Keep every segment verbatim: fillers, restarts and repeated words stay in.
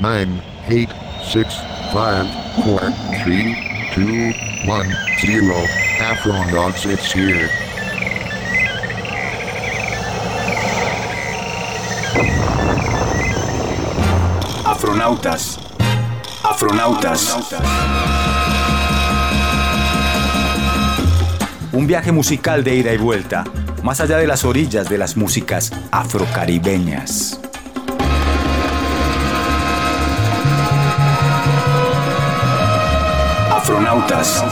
nine, eight, six, five, four, three, two, one, zero. Afronauts, it's here. Afronautas. Afronautas. Un viaje musical de ida y vuelta, más allá de las orillas de las músicas afrocaribeñas. Afronautas.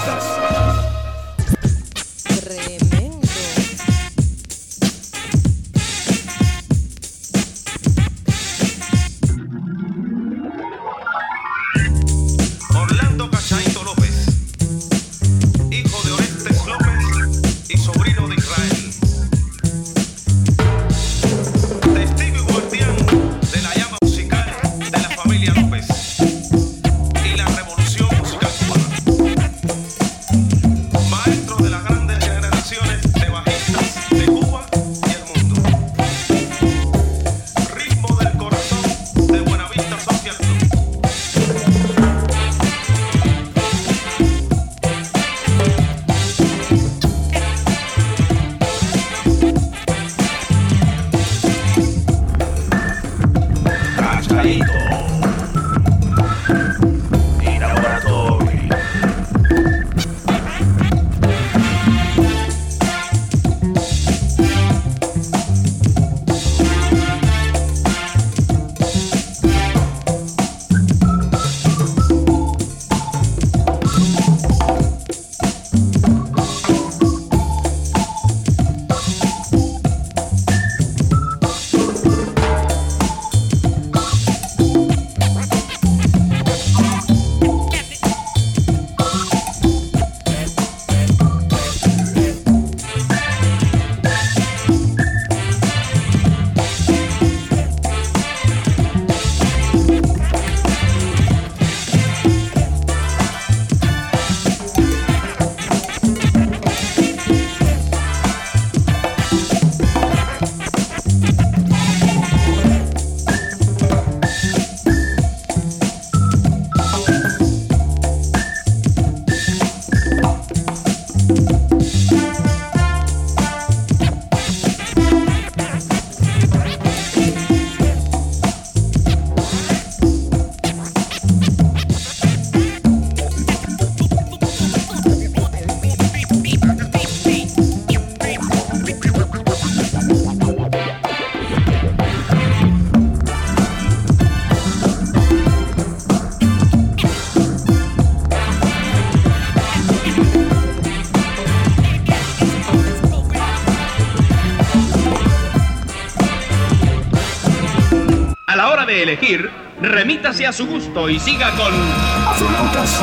Elegir, remítase a su gusto y siga con Afronautas.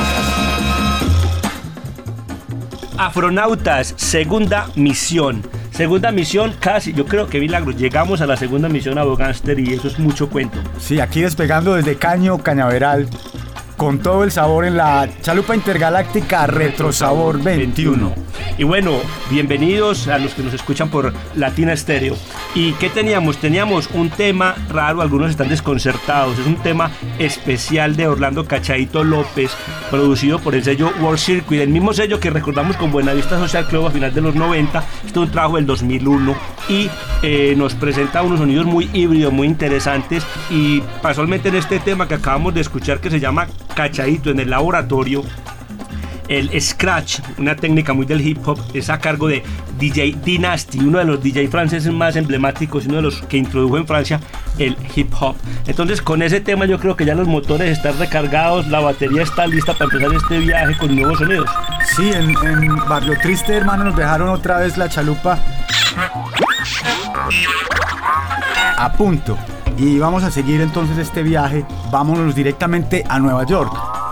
Afronautas, segunda misión. Segunda misión, casi, yo creo que milagro. Llegamos a la segunda misión a Bogánster y eso es mucho cuento. Sí, aquí despegando desde Caño Cañaveral, con todo el sabor en la chalupa intergaláctica Retrosabor veintiuno. Y bueno, bienvenidos a los que nos escuchan por Latina Estéreo. ¿Y qué teníamos? Teníamos un tema raro, algunos están desconcertados. Es un tema especial de Orlando Cachadito López, producido por el sello World Circuit, el mismo sello que recordamos con Buenavista Social Club a final de los noventa. Este es un trabajo del dos mil uno y eh, nos presenta unos sonidos muy híbridos, muy interesantes. Y casualmente en este tema que acabamos de escuchar, que se llama Cachadito en el Laboratorio, el scratch, una técnica muy del hip hop, es a cargo de D J Dynasty, uno de los D J franceses más emblemáticos y uno de los que introdujo en Francia el hip hop. Entonces con ese tema yo creo que ya los motores están recargados, la batería está lista para empezar este viaje con nuevos sonidos. Sí, en, en Barrio Triste, hermano, nos dejaron otra vez la chalupa a punto. Y vamos a seguir entonces este viaje. Vámonos directamente a Nueva York.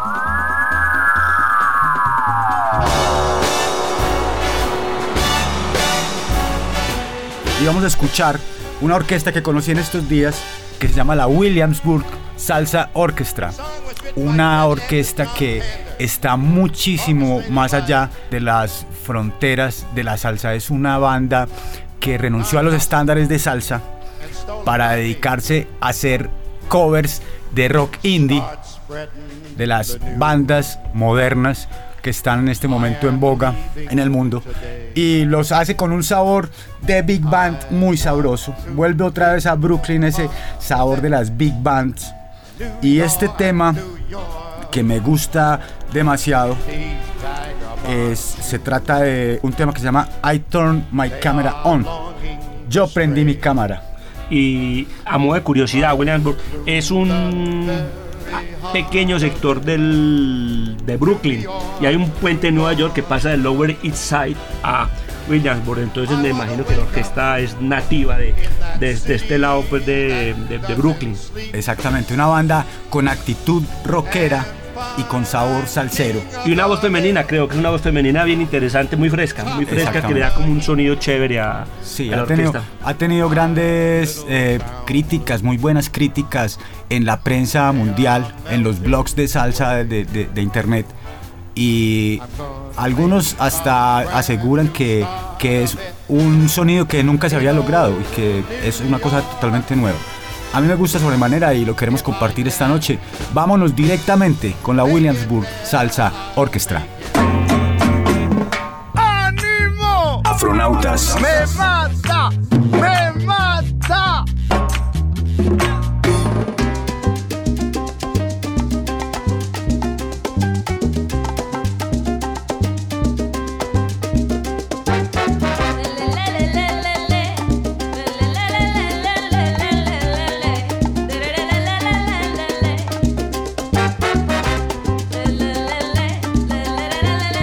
Y vamos a escuchar una orquesta que conocí en estos días, que se llama la Williamsburg Salsa Orchestra. Una orquesta que está muchísimo más allá de las fronteras de la salsa. Es una banda que renunció a los estándares de salsa para dedicarse a hacer covers de rock indie, de las bandas modernas que están en este momento en boga en el mundo, y los hace con un sabor de big band muy sabroso. Vuelve otra vez a Brooklyn ese sabor de las big bands, y este tema que me gusta demasiado es, se trata de un tema que se llama I Turned My Camera On. Yo prendí mi cámara. Y a modo de curiosidad, Williamsburg es un pequeño sector del, de Brooklyn, y hay un puente en Nueva York que pasa del Lower East Side a Williamsburg. Entonces me imagino que la orquesta es nativa de, de, de este lado, pues, de, de, de Brooklyn. Exactamente, una banda con actitud rockera y con sabor salsero. Y una voz femenina, creo que es una voz femenina bien interesante, muy fresca, muy fresca, que le da como un sonido chévere a, sí, a la ha tenido, orquesta. Ha tenido grandes eh, críticas, muy buenas críticas en la prensa mundial, en los blogs de salsa de, de, de internet, y algunos hasta aseguran que, que es un sonido que nunca se había logrado y que es una cosa totalmente nueva. A mí me gusta sobremanera y lo queremos compartir esta noche. Vámonos directamente con la Williamsburg Salsa Orchestra. ¡Ánimo! Afronautas. ¡Me mata! ¡Me mata!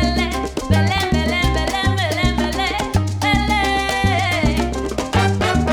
Belén, Belén, Belén, Belén, Belén.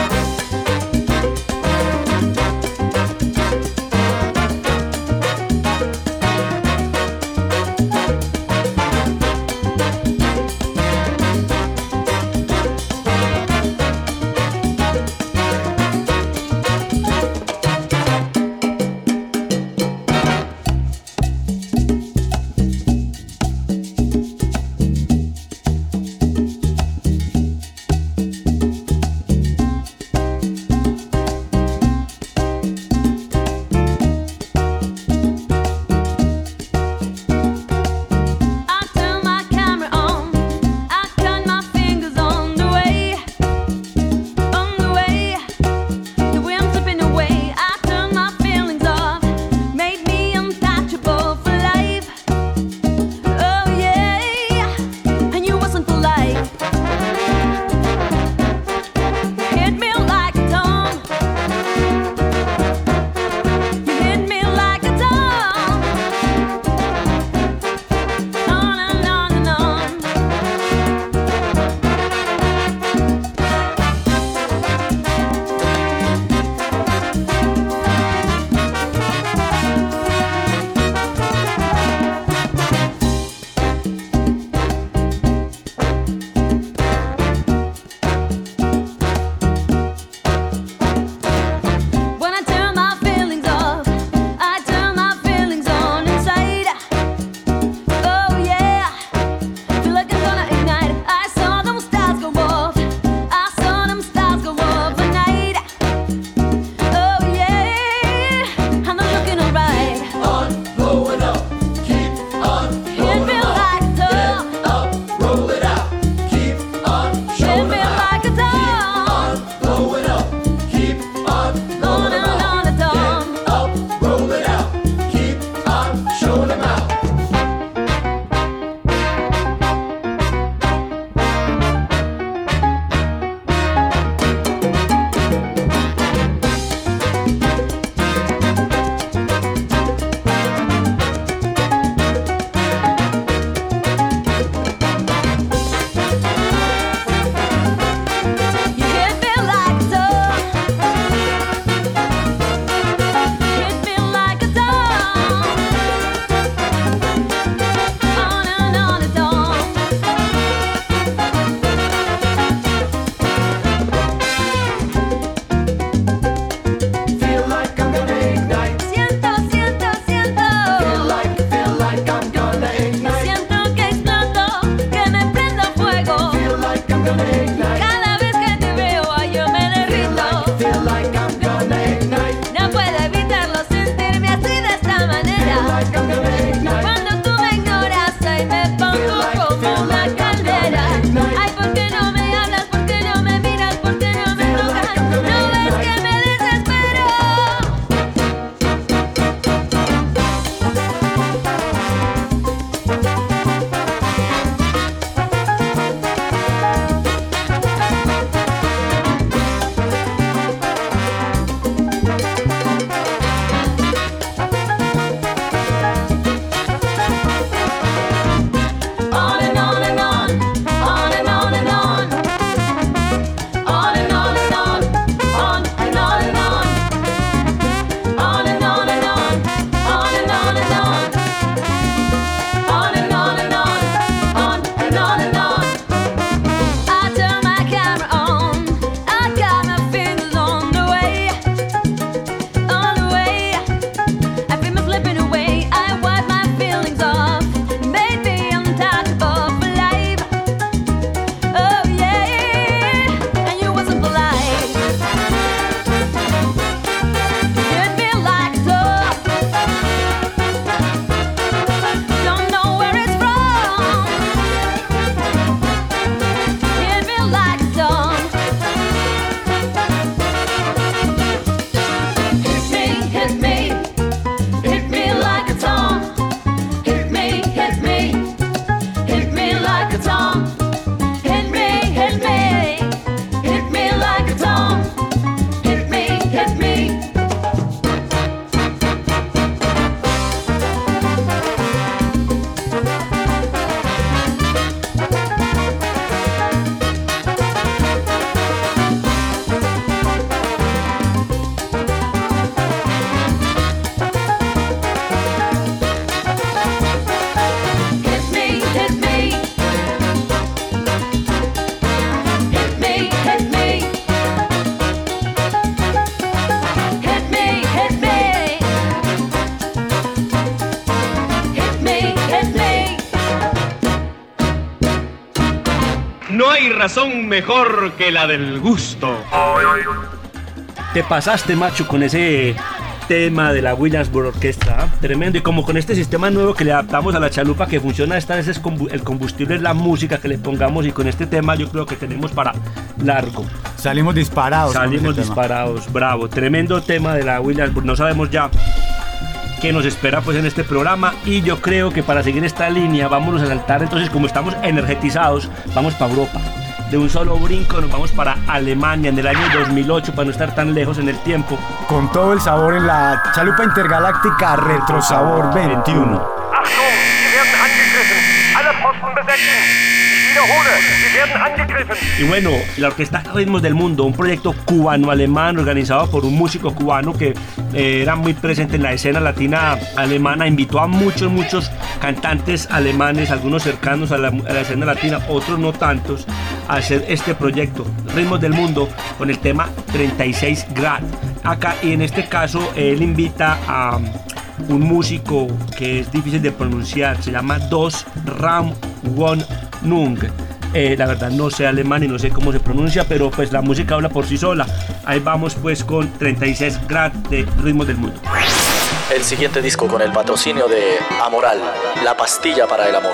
razón mejor que la del gusto. Te pasaste, macho, con ese tema de la Williamsburg Orquestra, ¿eh? Tremendo. Y como con este sistema nuevo que le adaptamos a la chalupa, que funciona esta vez, es combu- el combustible es la música que le pongamos, y con este tema yo creo que tenemos para largo. Salimos disparados. Salimos disparados, bravo. Tremendo tema de la Williamsburg. No sabemos ya qué nos espera pues en este programa, y yo creo que para seguir esta línea vámonos a saltar. Entonces, como estamos energetizados, vamos para Europa. De un solo brinco nos vamos para Alemania en el año dos mil ocho, para no estar tan lejos en el tiempo. Con todo el sabor en la chalupa intergaláctica Retrosabor veintiuno. Achtung, Sie werden angegriffen. Alle Posten besetzen. Ich wiederhole, Sie werden angegriffen. Y bueno, la Orquesta Ritmos del Mundo, un proyecto cubano-alemán organizado por un músico cubano que eh, era muy presente en la escena latina alemana, invitó a muchos, muchos cantantes alemanes, algunos cercanos a la, a la escena latina, otros no tantos, a hacer este proyecto, Ritmos del Mundo, con el tema treinta y seis Grad. Acá, y en este caso, él invita a un músico que es difícil de pronunciar, se llama Dos Ram Won Nung. Eh, la verdad no sé alemán y no sé cómo se pronuncia, pero pues la música habla por sí sola. Ahí vamos pues con treinta y seis Grad de Ritmos del Mundo. El siguiente disco con el patrocinio de Amoral, la pastilla para el amor.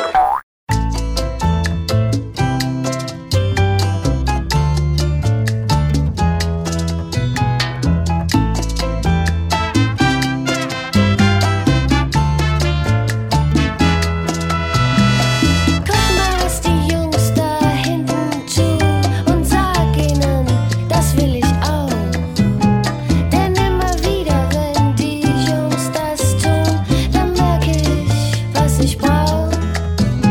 Ich brauch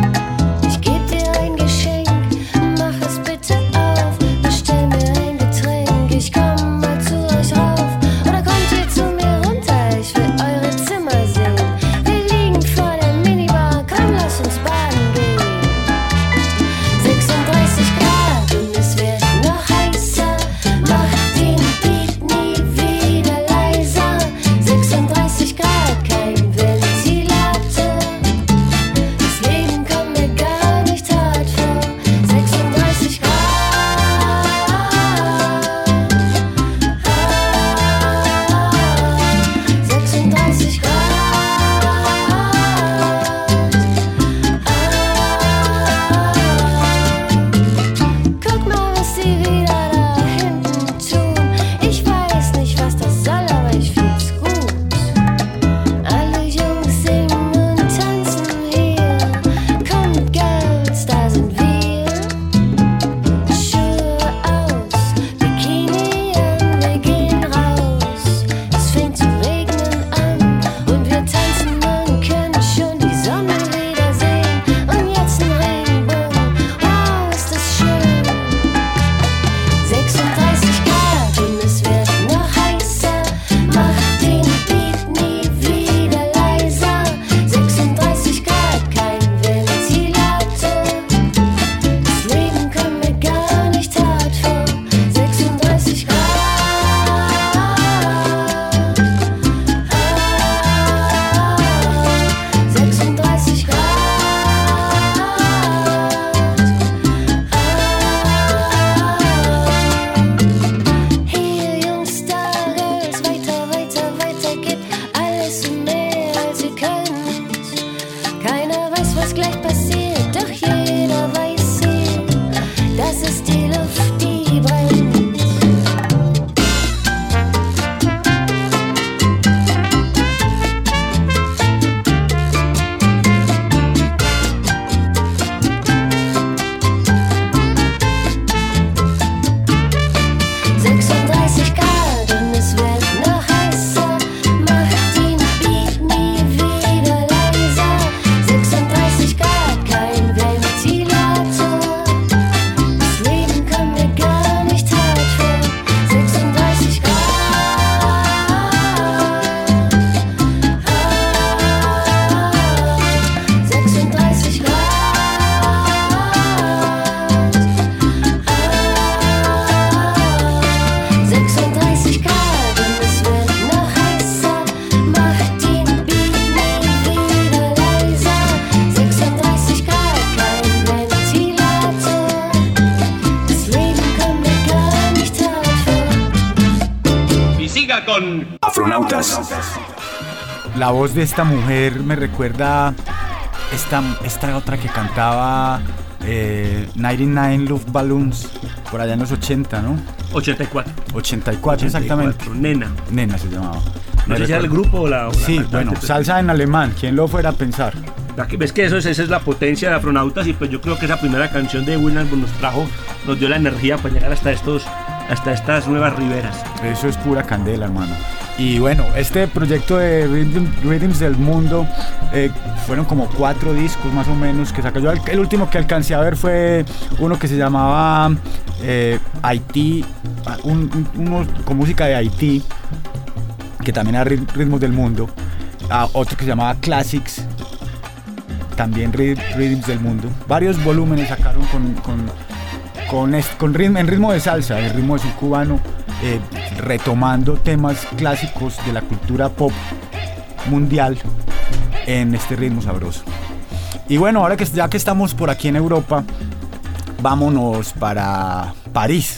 Afronautas. La voz de esta mujer me recuerda esta, esta otra que cantaba eh, noventa y nueve Luftballons por allá en los ochenta, ¿no? ochenta y cuatro. ochenta y cuatro, exactamente. Nena. Nena se llamaba. No sé si era el grupo o la... O sí, la bueno, salsa en alemán, ¿quién lo fuera a pensar? Ves que eso es, esa es la potencia de Afronautas, y pues yo creo que esa primera canción de Williams nos trajo, nos dio la energía para llegar hasta estos, hasta estas nuevas riberas. Eso es pura candela, hermano. Y bueno, este proyecto de Rhythm, Rhythms del Mundo eh, fueron como cuatro discos más o menos que sacó. Yo el, el último que alcancé a ver fue uno que se llamaba eh, Haití, un, un, uno con música de Haití, que también era Ritmos del Mundo. Uh, otro que se llamaba Classics, también Rhythms del Mundo. Varios volúmenes sacaron con, con, con, est, con ritmo, en ritmo de salsa, en ritmo de son cubano, eh, retomando temas clásicos de la cultura pop mundial en este ritmo sabroso. Y bueno, ahora que ya que estamos por aquí en Europa, vámonos para París.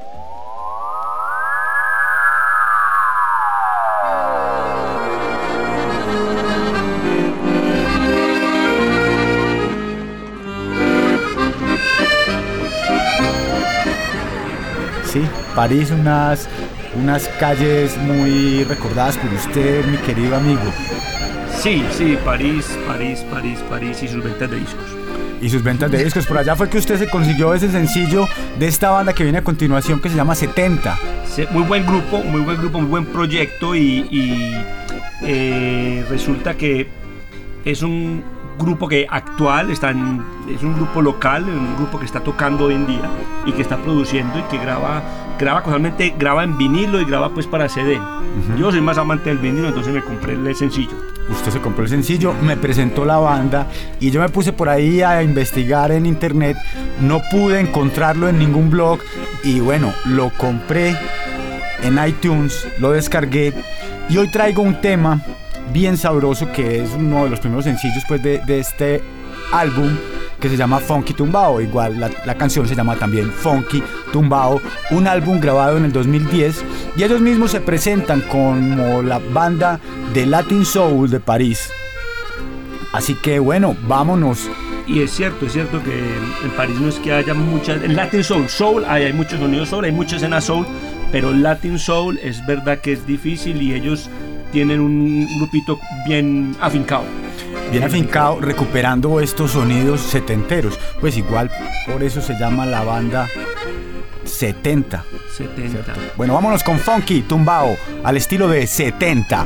Sí, París, unas, unas calles muy recordadas por usted, mi querido amigo. Sí, sí, París, París, París, París y sus ventas de discos. Y sus ventas de discos. Por allá fue que usted se consiguió ese sencillo de esta banda que viene a continuación, que se llama setenta. Sí, muy buen grupo, muy buen grupo, muy buen proyecto, y, y eh, resulta que es un grupo que actual, está en, es un grupo local, un grupo que está tocando hoy en día y que está produciendo y que graba, graba casualmente, graba en vinilo y graba pues para C D. Uh-huh. Yo soy más amante del vinilo, entonces me compré el sencillo. Usted se compró el sencillo, me presentó la banda y yo me puse por ahí a investigar en internet, no pude encontrarlo en ningún blog y bueno, lo compré en iTunes, lo descargué y hoy traigo un tema bien sabroso que es uno de los primeros sencillos pues de, de este álbum, que se llama Funky Tumbao. Igual la, la canción se llama también Funky Tumbao, un álbum grabado en el dos mil diez, y ellos mismos se presentan como la banda de Latin Soul de París. Así que bueno, vámonos. Y es cierto, es cierto que en París no es que haya muchas, en Latin Soul, Soul, hay, hay muchos sonidos soul, hay mucha escena soul, pero Latin Soul es verdad que es difícil y ellos tienen un grupito bien afincado. Bien afincado, recuperando estos sonidos setenteros. Pues igual, por eso se llama la banda setenta. setenta. ¿Cierto? Bueno, vámonos con Funky Tumbao, al estilo de setenta.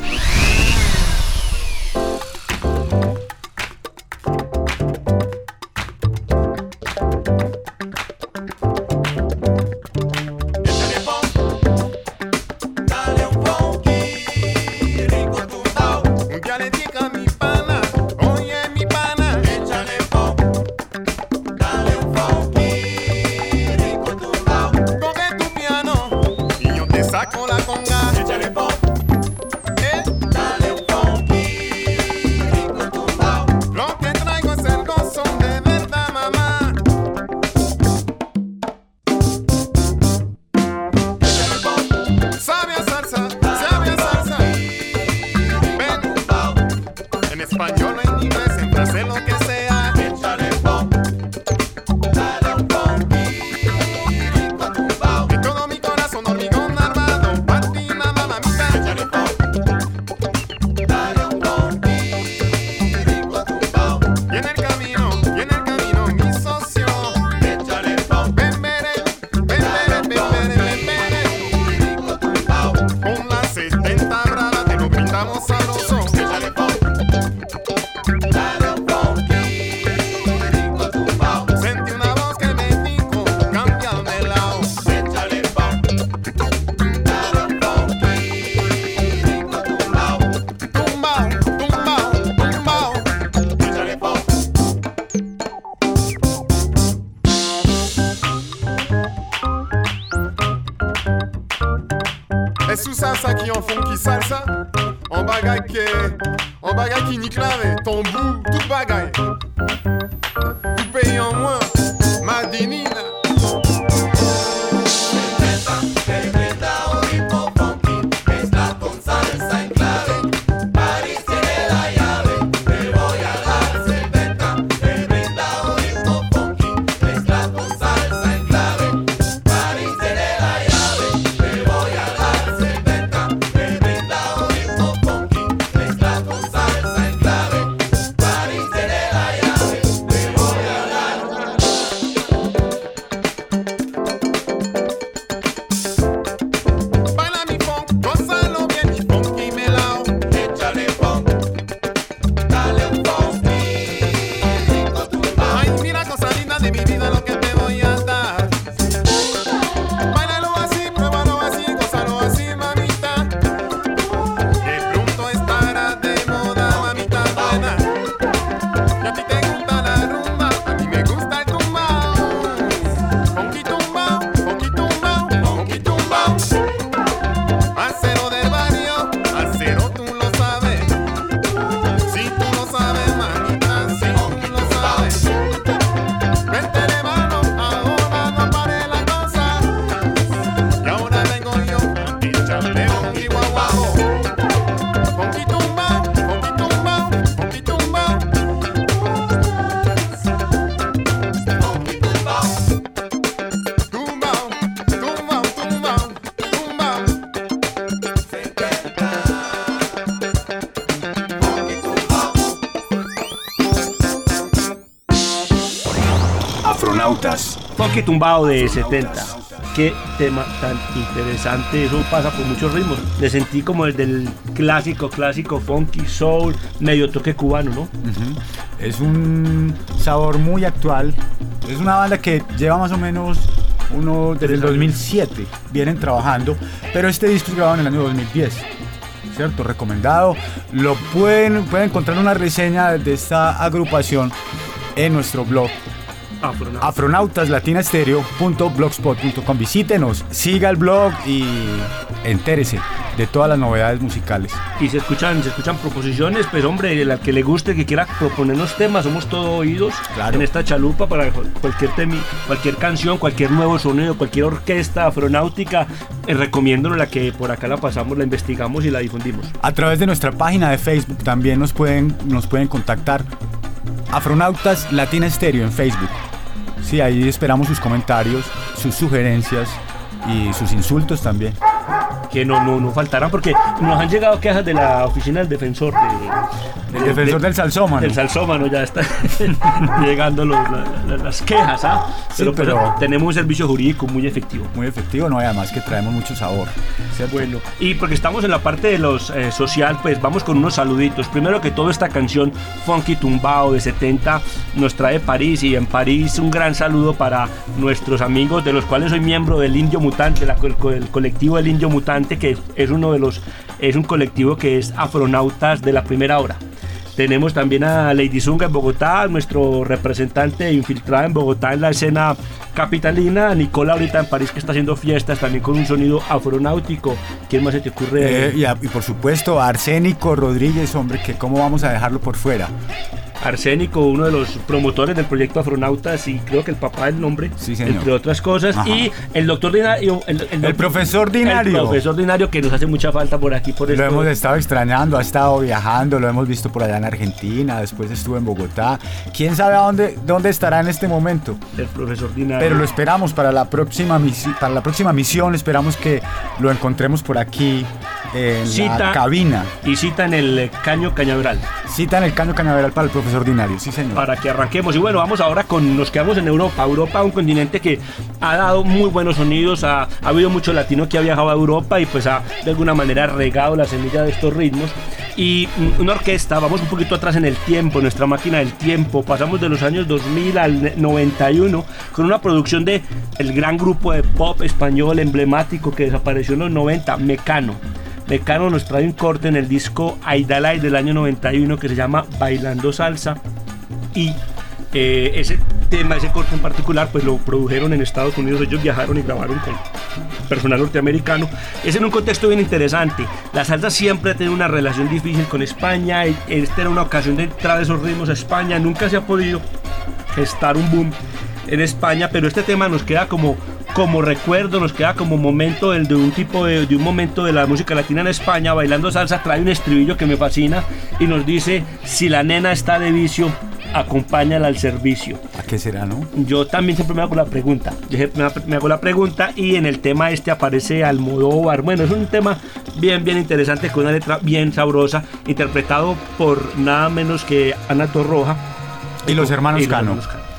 Saco la conga, échale pop. Et sous salsa qui en font qui salsa, en bagaille qui en bagaille qui nique l'ave, ton bout, tout bagaille. Tout pays en moins, Madinina. Te grita un ritmo funky, mezcla con salsa. Afronautas. Funky Tumbao de setenta. Qué tema tan interesante, eso pasa por muchos ritmos. Le sentí como el del clásico, clásico, funky, soul, medio toque cubano, ¿no? Uh-huh. Es un sabor muy actual. Es una banda que lleva más o menos uno desde el dos mil siete, vienen trabajando, pero este disco es grabado en el año dos mil diez. ¿Cierto? Recomendado. Lo pueden, pueden encontrar una reseña de esta agrupación en nuestro blog Afronautas. afronautas latina estéreo punto blogspot punto com. Visítenos, siga el blog y entérese de todas las novedades musicales. Y se escuchan, se escuchan proposiciones, pues hombre, el que le guste, que quiera proponernos temas, somos todos oídos, claro, en esta chalupa para cualquier tema, cualquier canción, cualquier nuevo sonido, cualquier orquesta afronáutica, eh, recomiendo la que por acá la pasamos, la investigamos y la difundimos. A través de nuestra página de Facebook también nos pueden, nos pueden contactar. Afronautas Latina Estéreo en Facebook. Sí, ahí esperamos sus comentarios, sus sugerencias y sus insultos también. Que no, no, no faltarán, porque nos han llegado quejas de la oficina del defensor de, El de, defensor de, del salsómano. Del salsómano, ya está llegando los, la, la, las quejas, ¿ah? Sí, pero, pero pero tenemos un servicio jurídico muy efectivo. Muy efectivo, no, y además que traemos mucho sabor, ¿cierto? Bueno, y porque estamos en la parte de los eh, social, pues vamos con unos saluditos. Primero que todo, esta canción Funky Tumbao de setenta nos trae París, y en París un gran saludo para nuestros amigos, de los cuales soy miembro del Indio Mutante, la, el, el colectivo del Indio Mutante, que es uno de los, es un colectivo que es afronautas de la primera hora. Tenemos también a Lady Zunga en Bogotá, nuestro representante infiltrada en Bogotá en la escena capitalina. Nicola ahorita en París, que está haciendo fiestas también con un sonido afronáutico. ¿Quién más se te ocurre? Eh, y, a, y por supuesto Arsénico Rodríguez, hombre, que cómo vamos a dejarlo por fuera. Arsénico, uno de los promotores del proyecto Afronautas, y creo que el papá del nombre, sí, señor, entre otras cosas. Ajá. Y el doctor Dinario, el, el, el el profesor Dinario, el profesor Dinario, que nos hace mucha falta por aquí, por lo esto. hemos estado extrañando, ha estado viajando, lo hemos visto por allá en Argentina, después estuvo en Bogotá, quién sabe a dónde, dónde estará en este momento. El profesor Dinario. Pero lo esperamos para la próxima misi- para la próxima misión, esperamos que lo encontremos por aquí en cita, la cabina. Y cita en el Caño Cañaveral. Cita en el Caño Cañaveral para el profesor Dinario, sí señor. Para que arranquemos. Y bueno, vamos ahora con, nos quedamos en Europa. Europa, un continente que ha dado muy buenos sonidos, ha, ha habido mucho latino que ha viajado a Europa y pues ha de alguna manera regado la semilla de estos ritmos. Y una orquesta, vamos un poquito atrás en el tiempo, nuestra máquina del tiempo, pasamos de los años dos mil al noventa y uno con una producción de el gran grupo de pop español emblemático que desapareció en los noventa, Mecano. Mecano nos trae un corte en el disco Aidalay del año noventa y uno que se llama Bailando Salsa, y eh, ese tema, ese corte en particular, pues lo produjeron en Estados Unidos. Ellos viajaron y grabaron con personal norteamericano. Es en un contexto bien interesante. La salsa siempre ha tenido una relación difícil con España. Esta era una ocasión de entrar esos ritmos a España. Nunca se ha podido gestar un boom en España, pero este tema nos queda como como recuerdo, nos queda como momento el de un tipo de, de un momento de la música latina en España. Bailando Salsa trae un estribillo que me fascina y nos dice: si la nena está de vicio, acompáñala al servicio. ¿A qué será, no? Yo también siempre me hago la pregunta, yo me hago la pregunta y en el tema este aparece Almodóvar. Bueno, es un tema bien, bien interesante, con una letra bien sabrosa, interpretado por nada menos que Ana Torroja y los hermanos y Cano. Los hermanos Cano.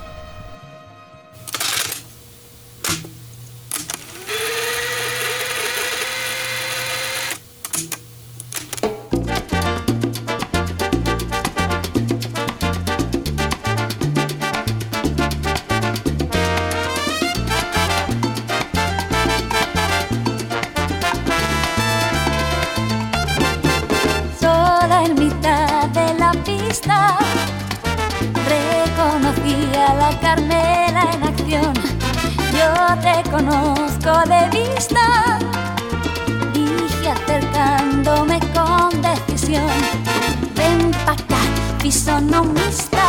Reconocí a la Carmela en acción. Yo te conozco de vista, dije acercándome con decisión. Ven pa' acá, fisonomista.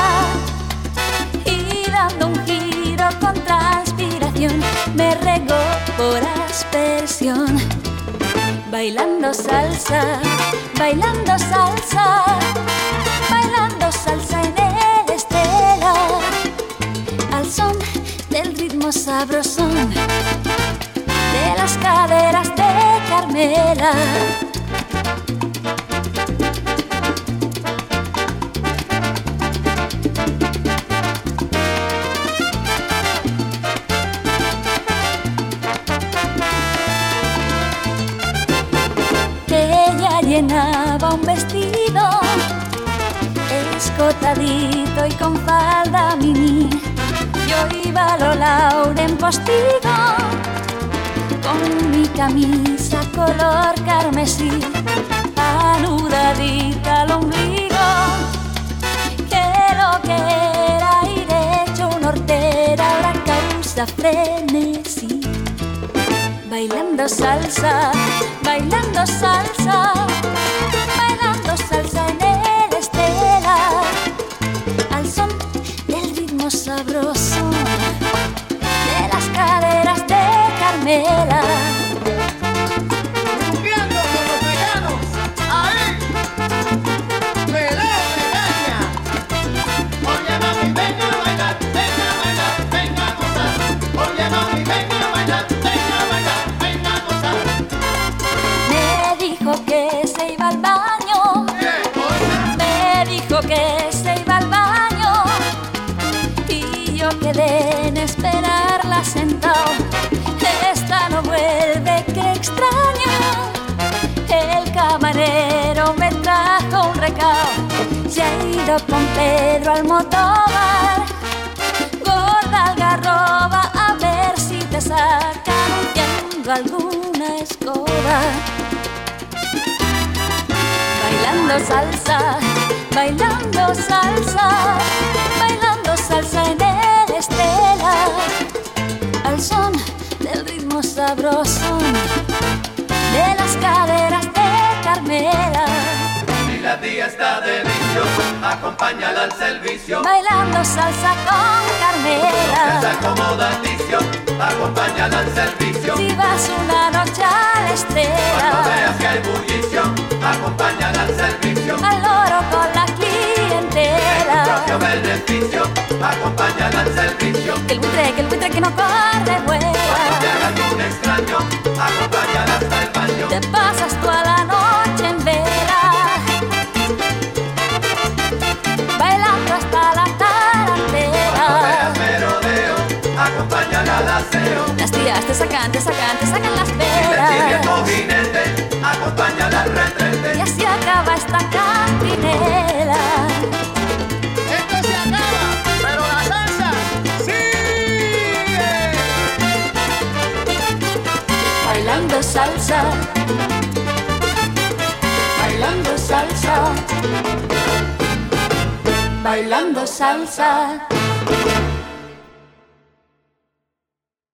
Y dando un giro con transpiración, me regó por aspersión. Bailando salsa, bailando salsa, bailando salsa en el Estela, al son del ritmo sabrosón de las caderas de Carmela. llenaba un vestido escotadito y con falda mini. Yo iba a lo Lauren postigo con mi camisa color carmesí, anudadita al ombligo, que lo que era ir hecho una hortera ahora causa frenesí. Bailando salsa, bailando salsa, bailando salsa en el Estela, al son del ritmo sabroso de las caderas de Carmela. Rumbeando con los veganos, ahí, peleo de caña. Oye mami, venga a bailar, venga a bailar, venga a gozar. Oye mami, venga a bailar, venga a bailar, venga a gozar. Me dijo que se iba al baño, me dijo que se iba al baño, y yo quedé en esperarla sentado. Esta no vuelve, qué extraño. El camarero me trajo un recao, se ha ido con Pedro Almodóvar. Gorda algarroba, a ver si te sacan huyendo alguna escoba. Bailando salsa, bailando salsa, bailando salsa en el Estela, al son del ritmo sabroso de las caderas de Carmela. Y la tía está de vicio, acompáñala al servicio. Bailando salsa con Carmela. Se acomoda ticio, acompáñala al servicio. Si vas una noche a la Estela, cuando veas que hay bullicio, acompáñala al servicio. al loro con la clientela. Tu propio beneficio, acompáñala al servicio. Que el buitre, que el buitre que no corre vuela. Cuando te haga algún extraño, acompáñala hasta el baño. Te pasas toda la noche en vela, bailando hasta la Cuando tarantela. veas merodeo, acompáñala al aseo. Las tías te sacan, te sacan, te sacan las Si te sigue velas. cojinete, acompáñala al retrete. Y así acaba esta cantinela. Esto se acaba, pero la salsa sigue. Bailando salsa, bailando salsa, bailando salsa.